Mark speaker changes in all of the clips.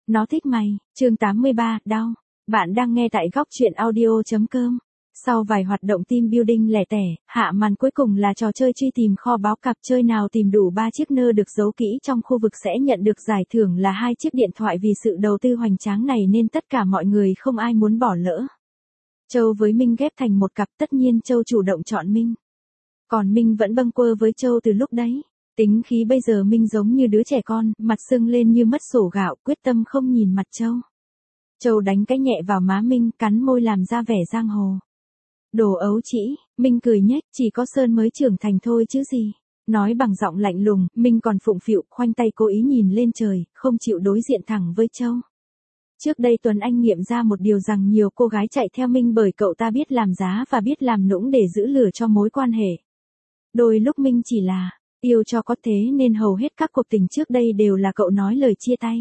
Speaker 1: Nó thích mày, chương 83, đau. Bạn đang nghe tại góc truyện audio.com. Sau vài hoạt động team building lẻ tẻ, hạ màn cuối cùng là trò chơi truy tìm kho báu. Cặp chơi nào tìm đủ 3 chiếc nơ được giấu kỹ trong khu vực sẽ nhận được giải thưởng là 2 chiếc điện thoại. Vì sự đầu tư hoành tráng này nên tất cả mọi người không ai muốn bỏ lỡ. Châu với Minh ghép thành một cặp, tất nhiên Châu chủ động chọn Minh. Còn Minh vẫn bâng quơ với Châu từ lúc đấy. Tính khí bây giờ Minh giống như đứa trẻ con, mặt sưng lên như mất sổ gạo, quyết tâm không nhìn mặt Châu. Châu đánh cái nhẹ vào má Minh, cắn môi làm ra vẻ giang hồ. Đồ ấu trĩ, Minh cười nhếch, chỉ có Sơn mới trưởng thành thôi chứ gì. Nói bằng giọng lạnh lùng, Minh còn phụng phịu, khoanh tay cố ý nhìn lên trời, không chịu đối diện thẳng với Châu. Trước đây Tuấn Anh nghiệm ra một điều rằng nhiều cô gái chạy theo Minh bởi cậu ta biết làm giá và biết làm nũng để giữ lửa cho mối quan hệ. Đôi lúc Minh chỉ là yêu cho có thế nên hầu hết các cuộc tình trước đây đều là cậu nói lời chia tay.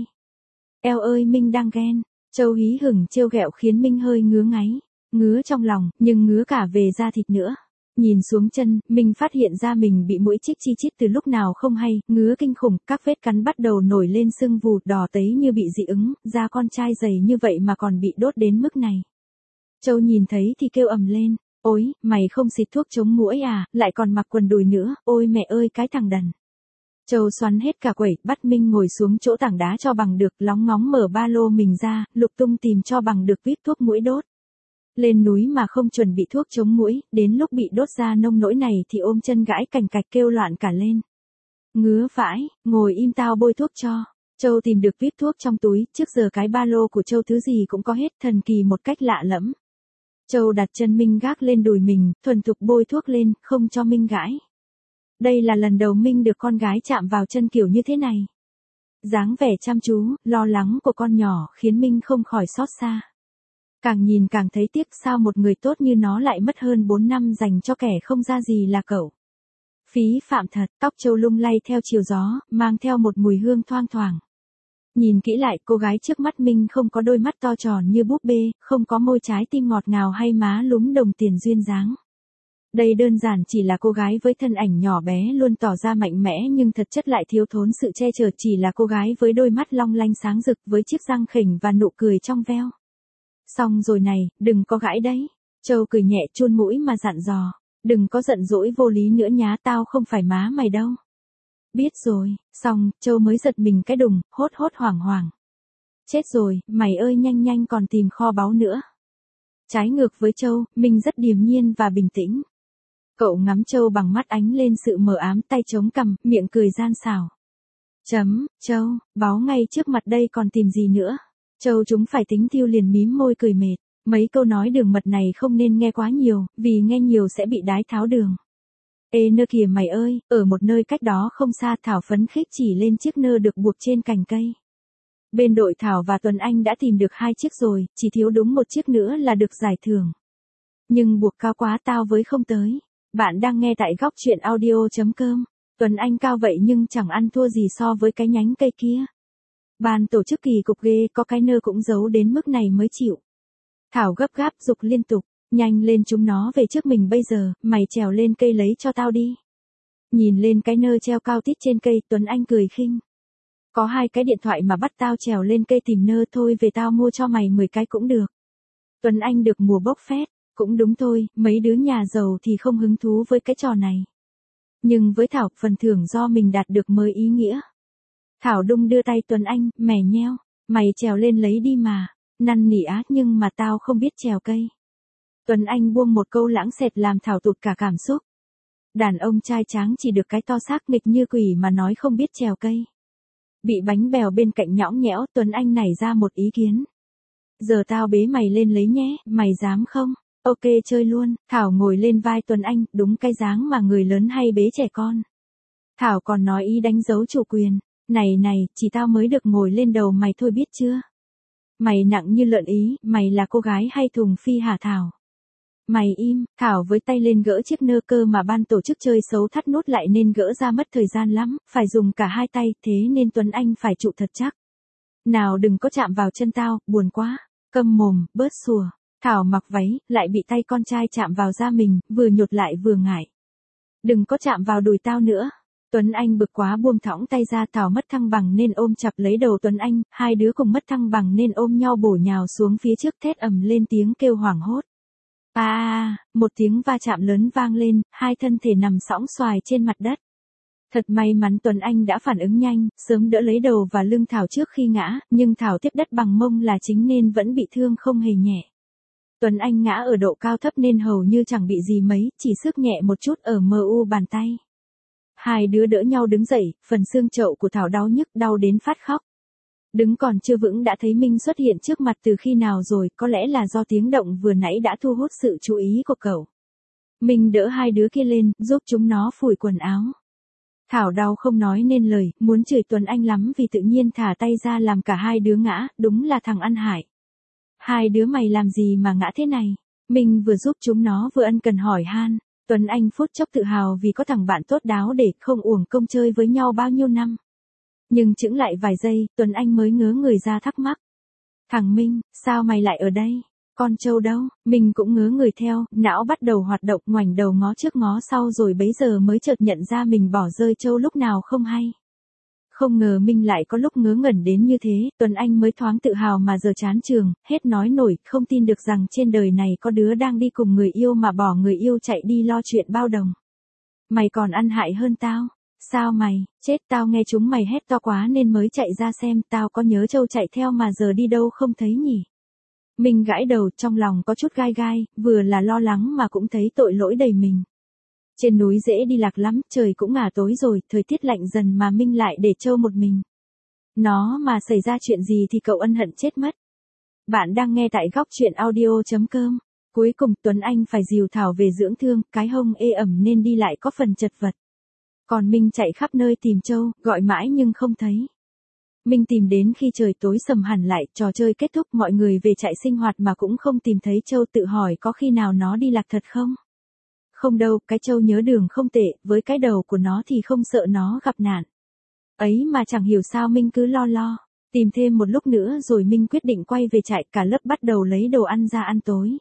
Speaker 1: Eo ơi Minh đang ghen. Châu hí hửng trêu ghẹo khiến Minh hơi ngứa ngáy. Ngứa trong lòng, nhưng ngứa cả về da thịt nữa. Nhìn xuống chân, Minh phát hiện ra mình bị muỗi chích chi chít từ lúc nào không hay, ngứa kinh khủng, các vết cắn bắt đầu nổi lên sưng vù đỏ tấy như bị dị ứng, da con trai dày như vậy mà còn bị đốt đến mức này. Châu nhìn thấy thì kêu ầm lên, ôi, mày không xịt thuốc chống muỗi à, lại còn mặc quần đùi nữa, ôi mẹ ơi cái thằng đần. Châu xoắn hết cả quẩy, bắt Minh ngồi xuống chỗ tảng đá cho bằng được, lóng ngóng mở ba lô mình ra, lục tung tìm cho bằng được vít thuốc muỗi đốt. Lên núi mà không chuẩn bị thuốc chống muỗi, đến lúc bị đốt ra nông nỗi này thì ôm chân gãi cành cạch kêu loạn cả lên. Ngứa vãi, ngồi im tao bôi thuốc cho. Châu tìm được vít thuốc trong túi, trước giờ cái ba lô của Châu thứ gì cũng có hết, thần kỳ một cách lạ lẫm. Châu đặt chân Minh gác lên đùi mình, thuần thục bôi thuốc lên, không cho Minh gãi. Đây là lần đầu Minh được con gái chạm vào chân kiểu như thế này. Dáng vẻ chăm chú, lo lắng của con nhỏ khiến Minh không khỏi xót xa. Càng nhìn càng thấy tiếc sao một người tốt như nó lại mất hơn 4 năm dành cho kẻ không ra gì là cậu. Phí phạm thật, tóc Châu lung lay theo chiều gió, mang theo một mùi hương thoang thoảng. Nhìn kỹ lại, cô gái trước mắt Minh không có đôi mắt to tròn như búp bê, không có môi trái tim ngọt ngào hay má lúm đồng tiền duyên dáng. Đây đơn giản chỉ là cô gái với thân ảnh nhỏ bé luôn tỏ ra mạnh mẽ nhưng thật chất lại thiếu thốn sự che chở, chỉ là cô gái với đôi mắt long lanh sáng rực với chiếc răng khểnh và nụ cười trong veo. Xong rồi này, đừng có gãi đấy. Châu cười nhẹ chun mũi mà dặn dò. Đừng có giận dỗi vô lý nữa nhá, tao không phải má mày đâu. Biết rồi, xong, Châu mới giật mình cái đùng, hốt hốt hoảng hoảng. Chết rồi, mày ơi nhanh nhanh còn tìm kho báu nữa. Trái ngược với Châu, Minh rất điềm nhiên và bình tĩnh. Cậu ngắm Châu bằng mắt ánh lên sự mờ ám, tay chống cằm, miệng cười gian xảo. Châu, báo ngay trước mặt đây còn tìm gì nữa. Châu chúng phải tính tiêu liền mím môi cười mệt. Mấy câu nói đường mật này không nên nghe quá nhiều, vì nghe nhiều sẽ bị đái tháo đường. Ê nơ kìa mày ơi, ở một nơi cách đó không xa Thảo phấn khích chỉ lên chiếc nơ được buộc trên cành cây. Bên đội Thảo và Tuấn Anh đã tìm được 2 chiếc rồi, chỉ thiếu đúng một chiếc nữa là được giải thưởng. Nhưng buộc cao quá tao với không tới. Bạn đang nghe tại góc truyện audio.com. Tuấn Anh cao vậy nhưng chẳng ăn thua gì so với cái nhánh cây kia. Ban tổ chức kỳ cục ghê, có cái nơ cũng giấu đến mức này mới chịu. Thảo gấp gáp giục liên tục, nhanh lên chúng nó về trước mình bây giờ, mày trèo lên cây lấy cho tao đi. Nhìn lên cái nơ treo cao tít trên cây, Tuấn Anh cười khinh. Có 2 cái điện thoại mà bắt tao trèo lên cây tìm nơ thôi, về tao mua cho mày 10 cái cũng được. Tuấn Anh được mùa bốc phét, cũng đúng thôi, mấy đứa nhà giàu thì không hứng thú với cái trò này. Nhưng với Thảo, phần thưởng do mình đạt được mới ý nghĩa. Thảo đung đưa tay Tuấn Anh, mè nheo, mày trèo lên lấy đi mà, năn nỉ á, nhưng mà tao không biết trèo cây. Tuấn Anh buông một câu lãng xẹt làm Thảo tụt cả cảm xúc. Đàn ông trai tráng chỉ được cái to xác nghịch như quỷ mà nói không biết trèo cây. Bị bánh bèo bên cạnh nhõng nhẽo, Tuấn Anh nảy ra một ý kiến. Giờ tao bế mày lên lấy nhé, mày dám không? Ok chơi luôn. Thảo ngồi lên vai Tuấn Anh, đúng cái dáng mà người lớn hay bế trẻ con. Thảo còn nói ý đánh dấu chủ quyền. Này, chỉ tao mới được ngồi lên đầu mày thôi biết chưa? Mày nặng như lợn ý, mày là cô gái hay thùng phi hả Thảo? Mày im, Thảo với tay lên gỡ chiếc nơ cơ mà ban tổ chức chơi xấu thắt nút lại nên gỡ ra mất thời gian lắm, phải dùng cả 2 tay, thế nên Tuấn Anh phải trụ thật chắc. Nào đừng có chạm vào chân tao, buồn quá. Câm mồm, bớt sủa. Thảo mặc váy, lại bị tay con trai chạm vào da mình, vừa nhột lại vừa ngại. Đừng có chạm vào đùi tao nữa. Tuấn Anh bực quá buông thõng tay ra, Thảo mất thăng bằng nên ôm chặt lấy đầu Tuấn Anh, hai đứa cùng mất thăng bằng nên ôm nhau bổ nhào xuống phía trước, thét ầm lên tiếng kêu hoảng hốt. Một tiếng va chạm lớn vang lên, hai thân thể nằm sõng xoài trên mặt đất. Thật may mắn Tuấn Anh đã phản ứng nhanh, sớm đỡ lấy đầu và lưng Thảo trước khi ngã, nhưng Thảo tiếp đất bằng mông là chính nên vẫn bị thương không hề nhẹ. Tuấn Anh ngã ở độ cao thấp nên hầu như chẳng bị gì mấy, chỉ xước nhẹ một chút ở mu bàn tay. Hai đứa đỡ nhau đứng dậy, phần xương chậu của Thảo đau nhức, đau đến phát khóc. Đứng còn chưa vững đã thấy Minh xuất hiện trước mặt từ khi nào rồi, có lẽ là do tiếng động vừa nãy đã thu hút sự chú ý của cậu. Minh đỡ hai đứa kia lên, giúp chúng nó phủi quần áo. Thảo đau không nói nên lời, muốn chửi Tuấn Anh lắm vì tự nhiên thả tay ra làm cả hai đứa ngã, đúng là thằng ăn hại. Hai đứa mày làm gì mà ngã thế này? Minh vừa giúp chúng nó vừa ân cần hỏi han. Tuấn Anh phút chốc tự hào vì có thằng bạn tốt đáo để không uổng công chơi với nhau bao nhiêu năm. Nhưng chững lại vài giây, Tuấn Anh mới ngớ người ra thắc mắc. Thằng Minh, sao mày lại ở đây? Con trâu đâu? Mình cũng ngớ người theo, não bắt đầu hoạt động, ngoảnh đầu ngó trước ngó sau rồi bấy giờ mới chợt nhận ra mình bỏ rơi trâu lúc nào không hay. Không ngờ Minh lại có lúc ngớ ngẩn đến như thế, Tuấn Anh mới thoáng tự hào mà giờ chán trường, hết nói nổi, không tin được rằng trên đời này có đứa đang đi cùng người yêu mà bỏ người yêu chạy đi lo chuyện bao đồng. Mày còn ăn hại hơn tao. Sao mày, chết tao nghe chúng mày hét to quá nên mới chạy ra xem, tao có nhớ trâu chạy theo mà giờ đi đâu không thấy nhỉ. Minh gãi đầu, trong lòng có chút gai gai, vừa là lo lắng mà cũng thấy tội lỗi đầy mình. Trên núi dễ đi lạc lắm, trời cũng ngả tối rồi, thời tiết lạnh dần mà Minh lại để trâu một mình. Nó mà xảy ra chuyện gì thì cậu ân hận chết mất. Bạn đang nghe tại góc truyện audio.com. Cuối cùng Tuấn Anh phải dìu Thảo về dưỡng thương, cái hông ê ẩm nên đi lại có phần chật vật. Còn Minh chạy khắp nơi tìm trâu, gọi mãi nhưng không thấy. Minh tìm đến khi trời tối sầm hẳn lại, trò chơi kết thúc, mọi người về trại sinh hoạt mà cũng không tìm thấy trâu, tự hỏi có khi nào nó đi lạc thật không? Không đâu, cái trâu nhớ đường không tệ, với cái đầu của nó thì không sợ nó gặp nạn. Ấy mà chẳng hiểu sao Minh cứ lo. Tìm thêm một lúc nữa rồi Minh quyết định quay về trại, cả lớp bắt đầu lấy đồ ăn ra ăn tối.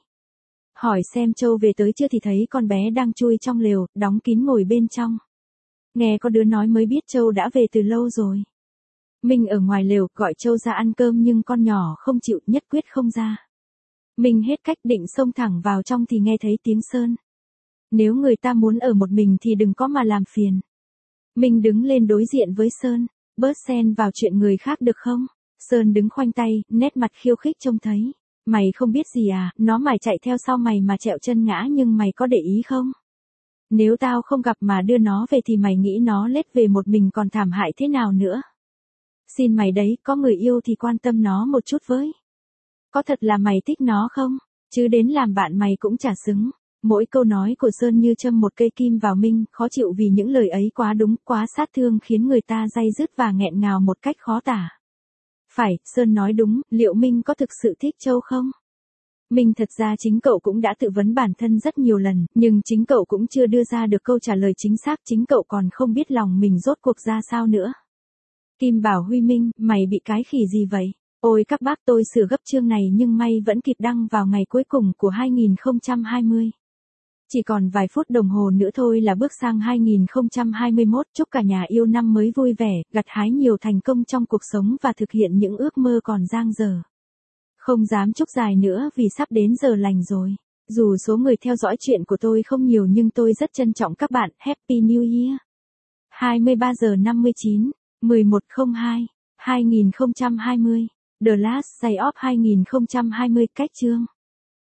Speaker 1: Hỏi xem trâu về tới chưa thì thấy con bé đang chui trong lều, đóng kín ngồi bên trong. Nghe có đứa nói mới biết trâu đã về từ lâu rồi. Minh ở ngoài lều gọi trâu ra ăn cơm nhưng con nhỏ không chịu, nhất quyết không ra. Minh hết cách định xông thẳng vào trong thì nghe thấy tiếng Sơn. Nếu người ta muốn ở một mình thì đừng có mà làm phiền. Minh đứng lên đối diện với Sơn, bớt xen vào chuyện người khác được không? Sơn đứng khoanh tay, nét mặt khiêu khích trông thấy. Mày không biết gì à, nó mày chạy theo sau mày mà trẹo chân ngã nhưng mày có để ý không? Nếu tao không gặp mà đưa nó về thì mày nghĩ nó lết về một mình còn thảm hại thế nào nữa? Xin mày đấy, có người yêu thì quan tâm nó một chút với. Có thật là mày thích nó không? Chứ đến làm bạn mày cũng chả xứng. Mỗi câu nói của Sơn như châm một cây kim vào Minh, khó chịu vì những lời ấy quá đúng, quá sát thương khiến người ta day dứt và nghẹn ngào một cách khó tả. Phải, Sơn nói đúng, liệu Minh có thực sự thích Châu không? Minh thật ra chính cậu cũng đã tự vấn bản thân rất nhiều lần, nhưng chính cậu cũng chưa đưa ra được câu trả lời chính xác, chính cậu còn không biết lòng mình rốt cuộc ra sao nữa. Kim bảo Huy Minh, mày bị cái khỉ gì vậy? Ôi các bác, tôi sửa gấp chương này nhưng may vẫn kịp đăng vào ngày cuối cùng của 2020. Chỉ còn vài phút đồng hồ nữa thôi là bước sang 2021, chúc cả nhà yêu năm mới vui vẻ, gặt hái nhiều thành công trong cuộc sống và thực hiện những ước mơ còn dang dở. Không dám chúc dài nữa vì sắp đến giờ lành rồi. Dù số người theo dõi chuyện của tôi không nhiều nhưng tôi rất trân trọng các bạn. Happy New Year. 23 giờ 59, 11:02, 2020. The Last Day of 2020 cách chương.